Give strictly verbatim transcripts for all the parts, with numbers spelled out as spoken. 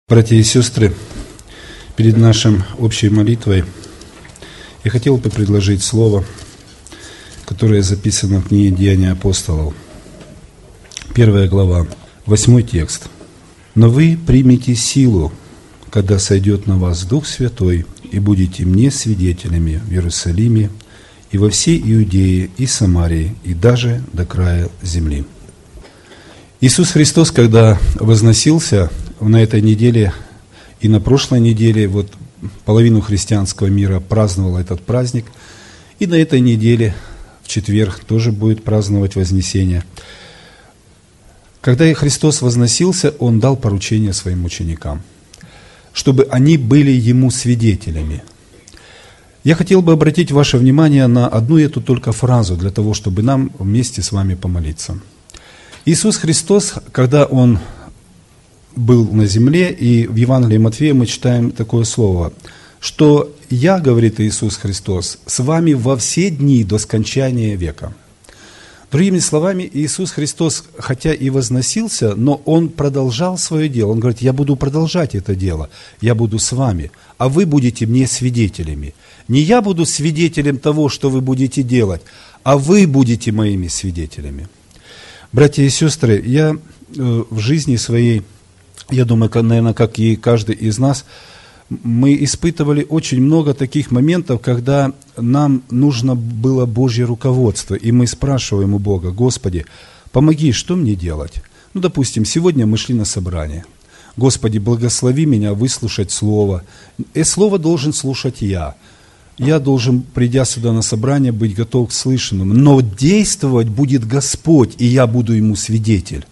Братья и сестры, перед нашей общей молитвой я хотел бы предложить слово, которое записано в книге «Деяния апостолов». Первая глава, восьмой текст. «Но вы примете силу, когда сойдет на вас Дух Святой, и будете мне свидетелями в Иерусалиме и во всей Иудее и Самарии, и даже до края земли». Иисус Христос, когда возносился на этой неделе и на прошлой неделе, вот половину христианского мира праздновала этот праздник, и на этой неделе, в четверг, тоже будет праздновать Вознесение. Когда Христос возносился, Он дал поручение своим ученикам, чтобы они были Ему свидетелями. Я хотел бы обратить ваше внимание на одну эту только фразу, для того, чтобы нам вместе с вами помолиться. Иисус Христос, когда Он был на земле, и в Евангелии Матфея мы читаем такое слово, что «Я, — говорит Иисус Христос, — с вами во все дни до скончания века». Другими словами, Иисус Христос, хотя и возносился, но Он продолжал свое дело. Он говорит: «Я буду продолжать это дело, я буду с вами, а вы будете мне свидетелями». Не я буду свидетелем того, что вы будете делать, а вы будете моими свидетелями. Братья и сестры, я в жизни своей, я думаю, наверное, как и каждый из нас, мы испытывали очень много таких моментов, когда нам нужно было Божье руководство, и мы спрашиваем у Бога: «Господи, помоги, что мне делать?» Ну, допустим, сегодня мы шли на собрание. «Господи, благослови меня выслушать Слово». И Слово должен слушать я. Я должен, придя сюда на собрание, быть готов к слышанному. Но действовать будет Господь, и я буду Ему свидетель.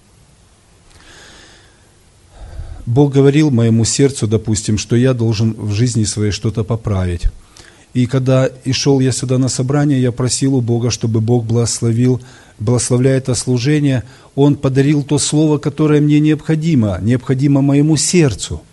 Бог говорил моему сердцу, допустим, что я должен в жизни своей что-то поправить. И когда и шел я сюда на собрание, я просил у Бога, чтобы Бог благословил, благословляя это служение, Он подарил то слово, которое мне необходимо, необходимо моему сердцу.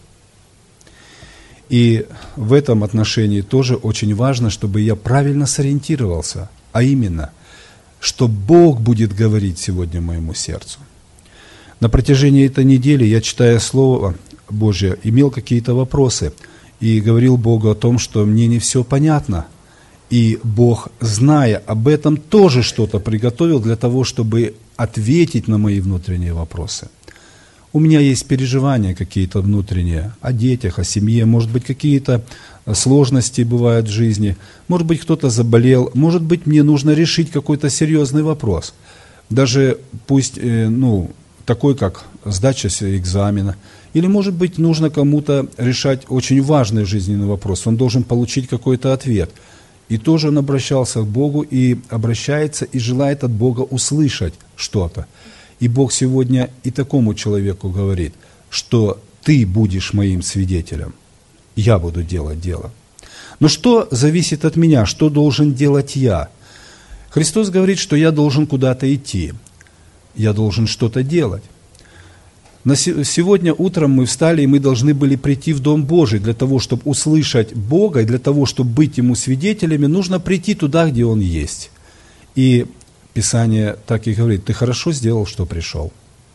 И в этом отношении тоже очень важно, чтобы я правильно сориентировался, а именно, что Бог будет говорить сегодня моему сердцу. На протяжении этой недели я, читая Слово Божье, имел какие-то вопросы и говорил Богу о том, что мне не все понятно. И Бог, зная об этом, тоже что-то приготовил для того, чтобы ответить на мои внутренние вопросы. У меня есть переживания какие-то внутренние о детях, о семье, может быть, какие-то сложности бывают в жизни, может быть, кто-то заболел, может быть, мне нужно решить какой-то серьезный вопрос. Даже пусть, ну, такой, как сдача экзамена, или, может быть, нужно кому-то решать очень важный жизненный вопрос, он должен получить какой-то ответ. И тоже он обращался к Богу, и обращается, и желает от Бога услышать что-то. И Бог сегодня и такому человеку говорит, что ты будешь моим свидетелем, я буду делать дело. Но что зависит от меня, что должен делать я? Христос говорит, что я должен куда-то идти, я должен что-то делать. На сегодня утром мы встали, и мы должны были прийти в Дом Божий. Для того, чтобы услышать Бога, и для того, чтобы быть Ему свидетелями, нужно прийти туда, где Он есть. И Писание так и говорит: ты хорошо сделал, что пришел.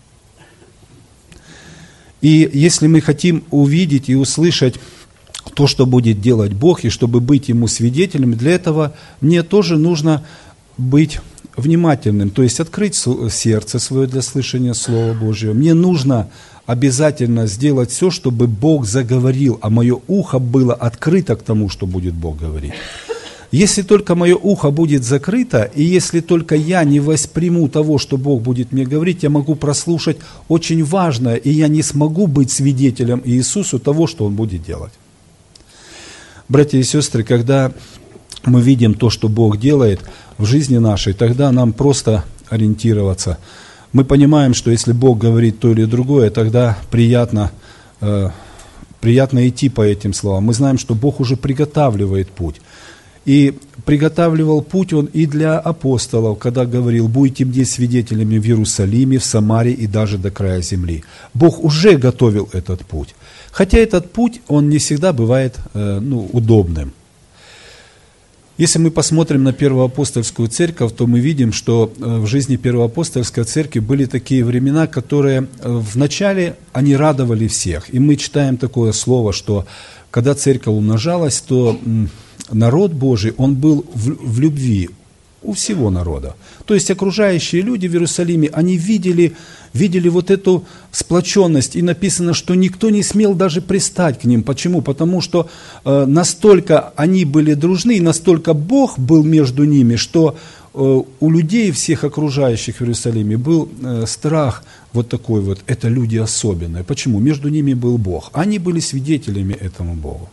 И если мы хотим увидеть и услышать то, что будет делать Бог, и чтобы быть Ему свидетелями, для этого мне тоже нужно быть внимательным, то есть открыть сердце свое для слышания Слова Божьего. Мне нужно обязательно сделать все, чтобы Бог заговорил, а мое ухо было открыто к тому, что будет Бог говорить. Если только мое ухо будет закрыто, и если только я не восприму того, что Бог будет мне говорить, я могу прослушать очень важное, и я не смогу быть свидетелем Иисусу того, что Он будет делать. Братья и сестры, когда мы видим то, что Бог делает в жизни нашей, тогда нам просто ориентироваться. Мы понимаем, что если Бог говорит то или другое, тогда приятно, э, приятно идти по этим словам. Мы знаем, что Бог уже приготавливает путь. И приготавливал путь Он и для апостолов, когда говорил: «Будете мне свидетелями в Иерусалиме, в Самарии и даже до края земли». Бог уже готовил этот путь. Хотя этот путь, он не всегда бывает э, ну, удобным. Если мы посмотрим на Первоапостольскую церковь, то мы видим, что в жизни Первоапостольской церкви были такие времена, которые вначале они радовали всех. И мы читаем такое слово, что когда церковь умножалась, то народ Божий, он был в, в любви у всего народа. То есть окружающие люди в Иерусалиме, они видели, видели вот эту сплоченность. И написано, что никто не смел даже пристать к ним. Почему? Потому что э, настолько они были дружны, и настолько Бог был между ними, что э, у людей всех окружающих в Иерусалиме был э, страх вот такой вот. Это люди особенные. Почему? Между ними был Бог. Они были свидетелями этому Богу.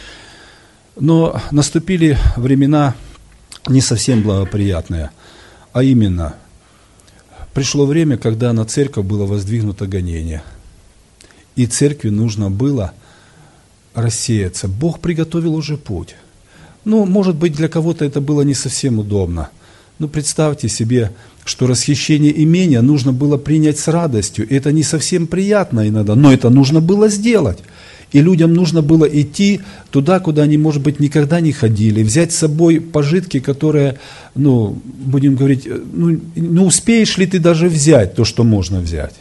Но наступили времена не совсем благоприятные, а именно, пришло время, когда на церковь было воздвигнуто гонение, и церкви нужно было рассеяться. Бог приготовил уже путь. Ну, может быть, для кого-то это было не совсем удобно. Но представьте себе, что расхищение имения нужно было принять с радостью. И это не совсем приятно иногда, но это нужно было сделать. И людям нужно было идти туда, куда они, может быть, никогда не ходили, взять с собой пожитки, которые, ну, будем говорить, ну, ну успеешь ли ты даже взять то, что можно взять.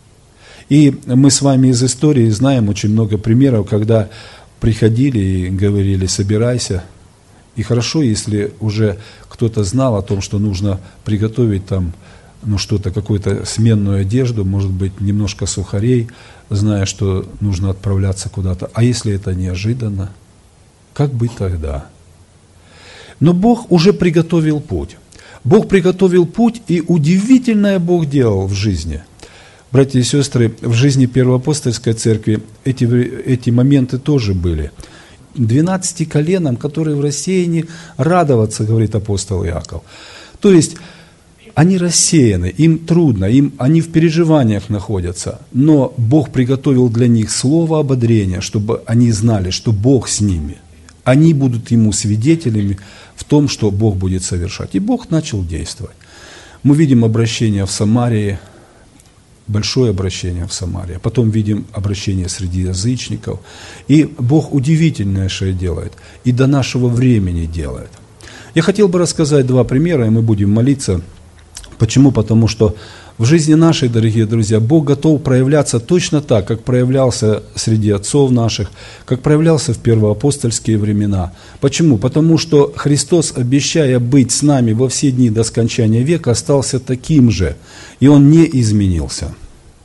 И мы с вами из истории знаем очень много примеров, когда приходили и говорили: собирайся. И хорошо, если уже кто-то знал о том, что нужно приготовить там, ну, что-то, какую-то сменную одежду, может быть, немножко сухарей, зная, что нужно отправляться куда-то. А если это неожиданно, как быть тогда? Но Бог уже приготовил путь. Бог приготовил путь, и удивительное Бог делал в жизни. Братья и сестры, в жизни Первоапостольской церкви эти, эти моменты тоже были. Двенадцати коленам, которые в рассеянии, радоваться, говорит апостол Иаков. То есть, они рассеяны, им трудно, им, они в переживаниях находятся, но Бог приготовил для них слово ободрения, чтобы они знали, что Бог с ними. Они будут Ему свидетелями в том, что Бог будет совершать. И Бог начал действовать. Мы видим обращение в Самарии, большое обращение в Самарии, потом видим обращение среди язычников. И Бог удивительнейшее делает, и до нашего времени делает. Я хотел бы рассказать два примера, и мы будем молиться. Почему? Потому что в жизни нашей, дорогие друзья, Бог готов проявляться точно так, как проявлялся среди отцов наших, как проявлялся в первоапостольские времена. Почему? Потому что Христос, обещая быть с нами во все дни до скончания века, остался таким же, и Он не изменился.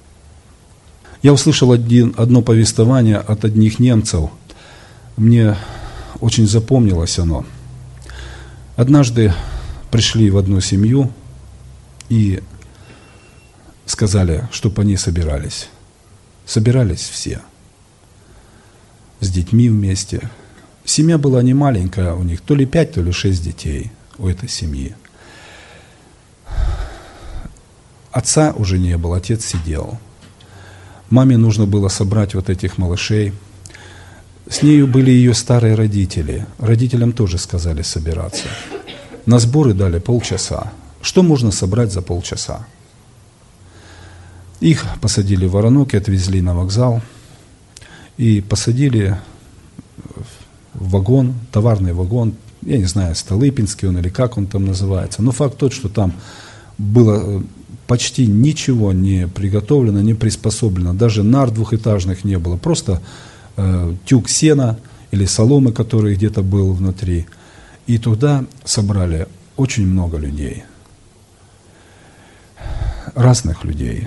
Я услышал один, одно повествование от одних немцев. Мне очень запомнилось оно. Однажды пришли в одну семью и сказали, чтобы они собирались. Собирались все. С детьми вместе. Семья была не маленькая у них, то ли пять, то ли шесть детей у этой семьи. Отца уже не было, отец сидел. Маме нужно было собрать вот этих малышей. С нею были ее старые родители. Родителям тоже сказали собираться. На сборы дали полчаса. Что можно собрать за полчаса? Их посадили в воронок и отвезли на вокзал. И посадили в вагон, товарный вагон, я не знаю, Столыпинский он или как он там называется. Но факт тот, что там было почти ничего не приготовлено, не приспособлено. Даже нар двухэтажных не было. Просто э, тюк сена или соломы, который где-то был внутри. И туда собрали очень много людей. Разных людей.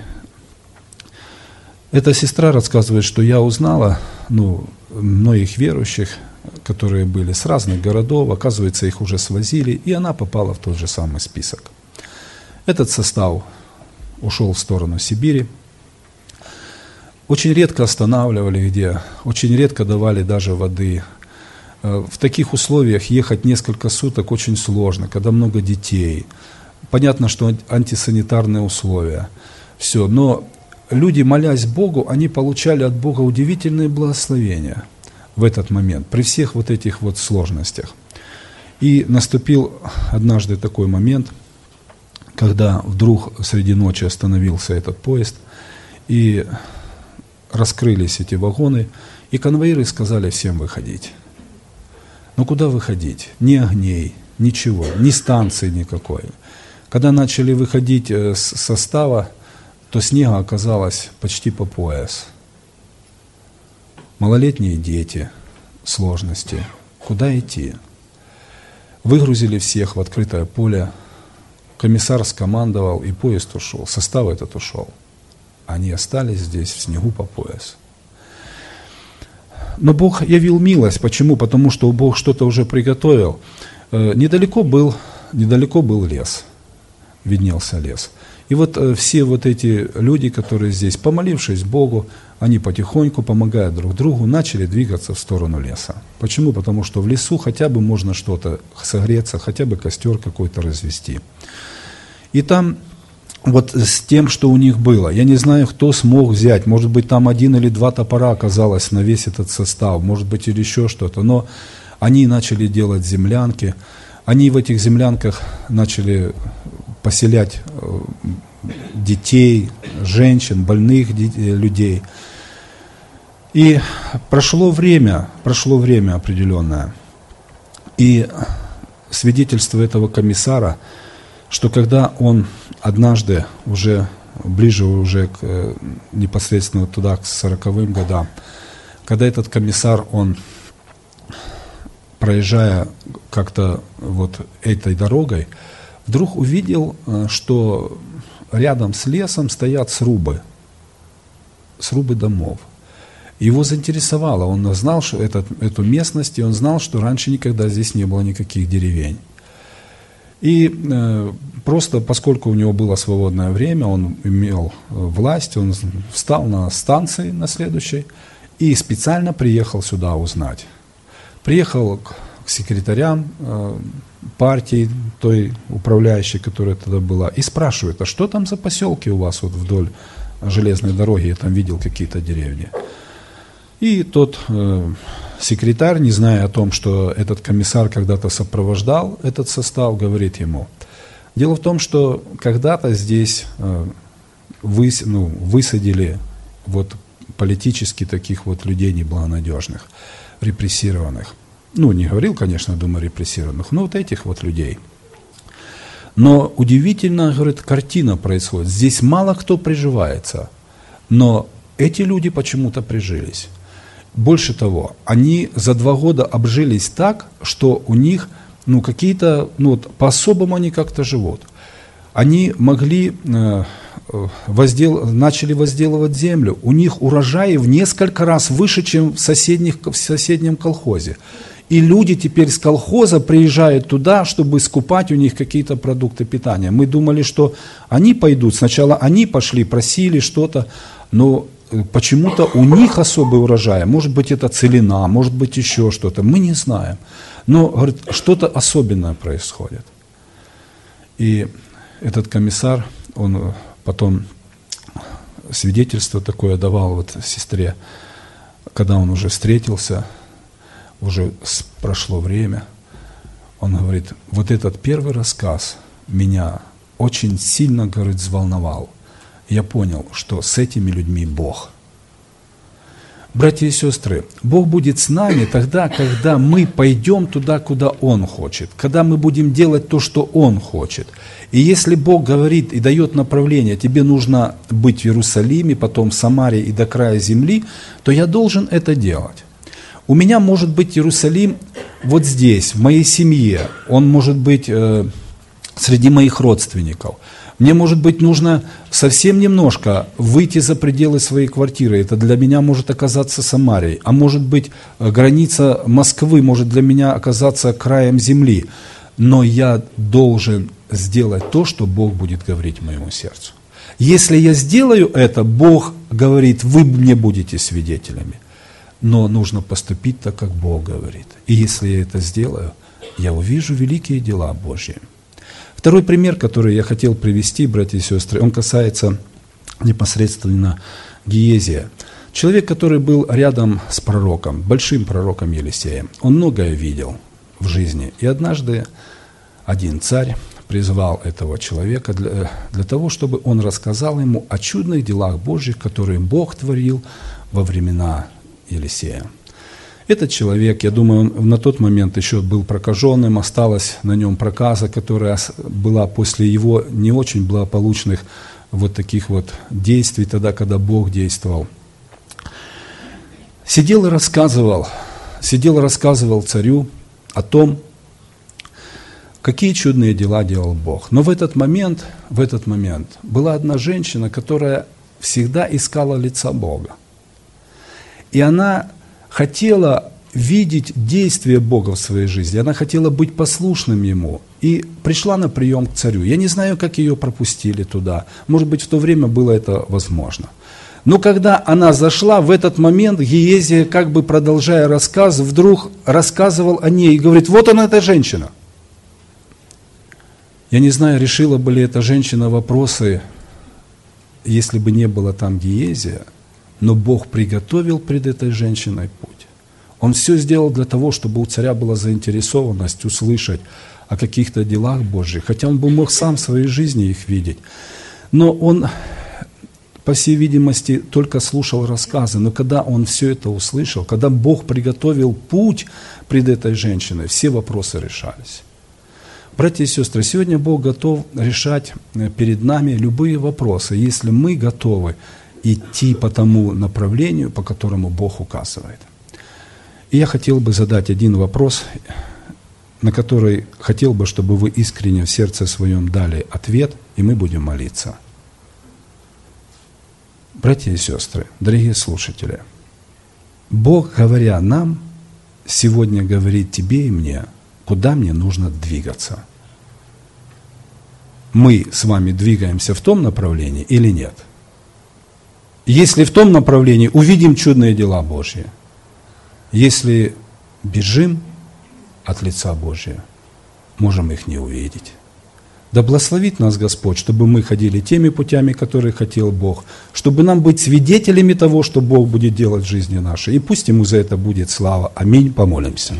Эта сестра рассказывает, что я узнала, ну, многих верующих, которые были с разных городов, оказывается, их уже свозили, и она попала в тот же самый список. Этот состав ушел в сторону Сибири. Очень редко останавливали где, очень редко давали даже воды. В таких условиях ехать несколько суток очень сложно, когда много детей. Понятно, что антисанитарные условия. Все, но люди, молясь Богу, они получали от Бога удивительные благословения в этот момент, при всех вот этих вот сложностях. И наступил однажды такой момент, когда вдруг среди ночи остановился этот поезд, и раскрылись эти вагоны, и конвоиры сказали всем выходить. Но куда выходить? Ни огней, ничего, ни станции никакой. Когда начали выходить с состава, то снега оказалось почти по пояс. Малолетние дети, сложности. Куда идти? Выгрузили всех в открытое поле. Комиссар скомандовал, и поезд ушел. Состав этот ушел. Они остались здесь в снегу по пояс. Но Бог явил милость. Почему? Потому что Бог что-то уже приготовил. Недалеко был, недалеко был лес. Виднелся лес. И вот все вот эти люди, которые здесь, помолившись Богу, они потихоньку, помогая друг другу, начали двигаться в сторону леса. Почему? Потому что в лесу хотя бы можно что-то согреться, хотя бы костер какой-то развести. И там вот с тем, что у них было, я не знаю, кто смог взять, может быть, там один или два топора оказалось на весь этот состав, может быть, или еще что-то, но они начали делать землянки, они в этих землянках начали поселять детей, женщин, больных людей. И прошло время, прошло время определенное, и свидетельство этого комиссара, что когда он однажды, уже ближе уже к, непосредственно туда, к сороковым годам, когда этот комиссар, он, проезжая как-то вот этой дорогой, вдруг увидел, что рядом с лесом стоят срубы, срубы домов. Его заинтересовало, он знал, что этот, эту местность, и он знал, что раньше никогда здесь не было никаких деревень. И э, просто поскольку у него было свободное время, он имел власть, он встал на станции на следующей и специально приехал сюда узнать. Приехал к, к секретарям э, партии, той управляющей, которая тогда была, и спрашивает, а что там за поселки у вас вот вдоль железной дороги, я там видел какие-то деревни. И тот э, секретарь, не зная о том, что этот комиссар когда-то сопровождал этот состав, говорит ему, дело в том, что когда-то здесь э, выс, ну, высадили вот политически таких вот людей неблагонадежных, репрессированных. Ну, не говорил, конечно, думаю, репрессированных, но вот этих вот людей. Но удивительно, говорит, картина происходит. Здесь мало кто приживается, но эти люди почему-то прижились. Больше того, они за два года обжились так, что у них ну, какие-то, ну, вот, по-особому они как-то живут. Они могли, э, воздел, начали возделывать землю. У них урожаи в несколько раз выше, чем в, соседних, в соседнем колхозе. И люди теперь с колхоза приезжают туда, чтобы скупать у них какие-то продукты питания. Мы думали, что они пойдут. Сначала они пошли, просили что-то, но почему-то у них особый урожай. Может быть, это целина, может быть, еще что-то. Мы не знаем. Но, говорит, что-то особенное происходит. И этот комиссар, он потом свидетельство такое давал вот сестре, когда он уже встретился, уже прошло время, он говорит, вот этот первый рассказ меня очень сильно, говорит, взволновал. Я понял, что с этими людьми Бог. Братья и сестры, Бог будет с нами тогда, когда мы пойдем туда, куда Он хочет, когда мы будем делать то, что Он хочет. И если Бог говорит и дает направление, тебе нужно быть в Иерусалиме, потом в Самаре и до края земли, то я должен это делать. У меня может быть Иерусалим вот здесь, в моей семье, он может быть э, среди моих родственников. Мне, может быть, нужно совсем немножко выйти за пределы своей квартиры. Это для меня может оказаться Самарией. А может быть, граница Москвы может для меня оказаться краем земли. Но я должен сделать то, что Бог будет говорить моему сердцу. Если я сделаю это, Бог говорит, вы мне будете свидетелями. Но нужно поступить так, как Бог говорит. И если я это сделаю, я увижу великие дела Божьи. Второй пример, который я хотел привести, братья и сестры, он касается непосредственно Гиезия. Человек, который был рядом с пророком, большим пророком Елисеем. Он многое видел в жизни. И однажды один царь призвал этого человека для, для того, чтобы он рассказал ему о чудных делах Божьих, которые Бог творил во времена Елисея. Этот человек, я думаю, он на тот момент еще был прокаженным, осталась на нем проказа, которая была после его не очень благополучных вот таких вот действий, тогда, когда Бог действовал. Сидел и рассказывал, сидел и рассказывал царю о том, какие чудные дела делал Бог. Но в этот момент, в этот момент была одна женщина, которая всегда искала лица Бога. И она хотела видеть действие Бога в своей жизни, она хотела быть послушным Ему, и пришла на прием к царю. Я не знаю, как ее пропустили туда, может быть, в то время было это возможно. Но когда она зашла, в этот момент Гиезия, как бы продолжая рассказ, вдруг рассказывал о ней и говорит: вот она, эта женщина. Я не знаю, решила бы ли эта женщина вопросы, если бы не было там Гиезия, но Бог приготовил пред этой женщиной путь. Он все сделал для того, чтобы у царя была заинтересованность услышать о каких-то делах Божьих, хотя он бы мог сам в своей жизни их видеть. Но он, по всей видимости, только слушал рассказы. Но когда он все это услышал, когда Бог приготовил путь пред этой женщиной, все вопросы решались. Братья и сестры, сегодня Бог готов решать перед нами любые вопросы, если мы готовы идти по тому направлению, по которому Бог указывает. И я хотел бы задать один вопрос, на который хотел бы, чтобы вы искренне в сердце своем дали ответ, и мы будем молиться. Братья и сестры, дорогие слушатели, Бог, говоря нам, сегодня говорит тебе и мне, куда мне нужно двигаться. Мы с вами двигаемся в том направлении или нет? Если в том направлении, увидим чудные дела Божьи. Если бежим от лица Божия, можем их не увидеть. Да благословит нас Господь, чтобы мы ходили теми путями, которые хотел Бог, чтобы нам быть свидетелями того, что Бог будет делать в жизни нашей. И пусть Ему за это будет слава. Аминь. Помолимся.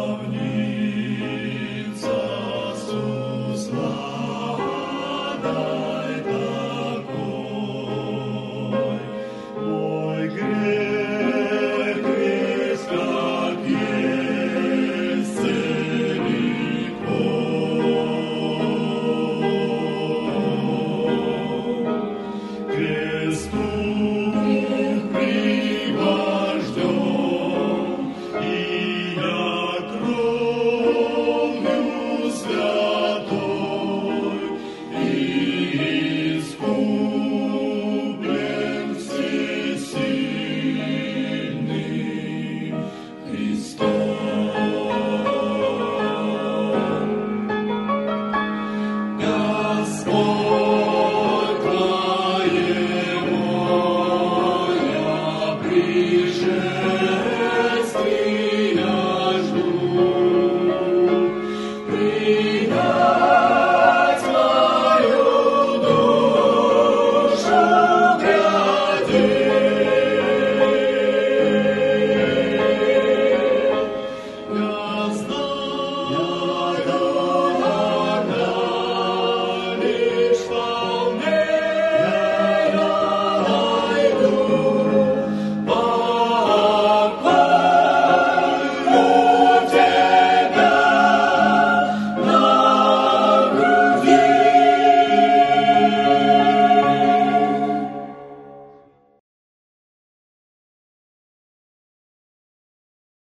Love.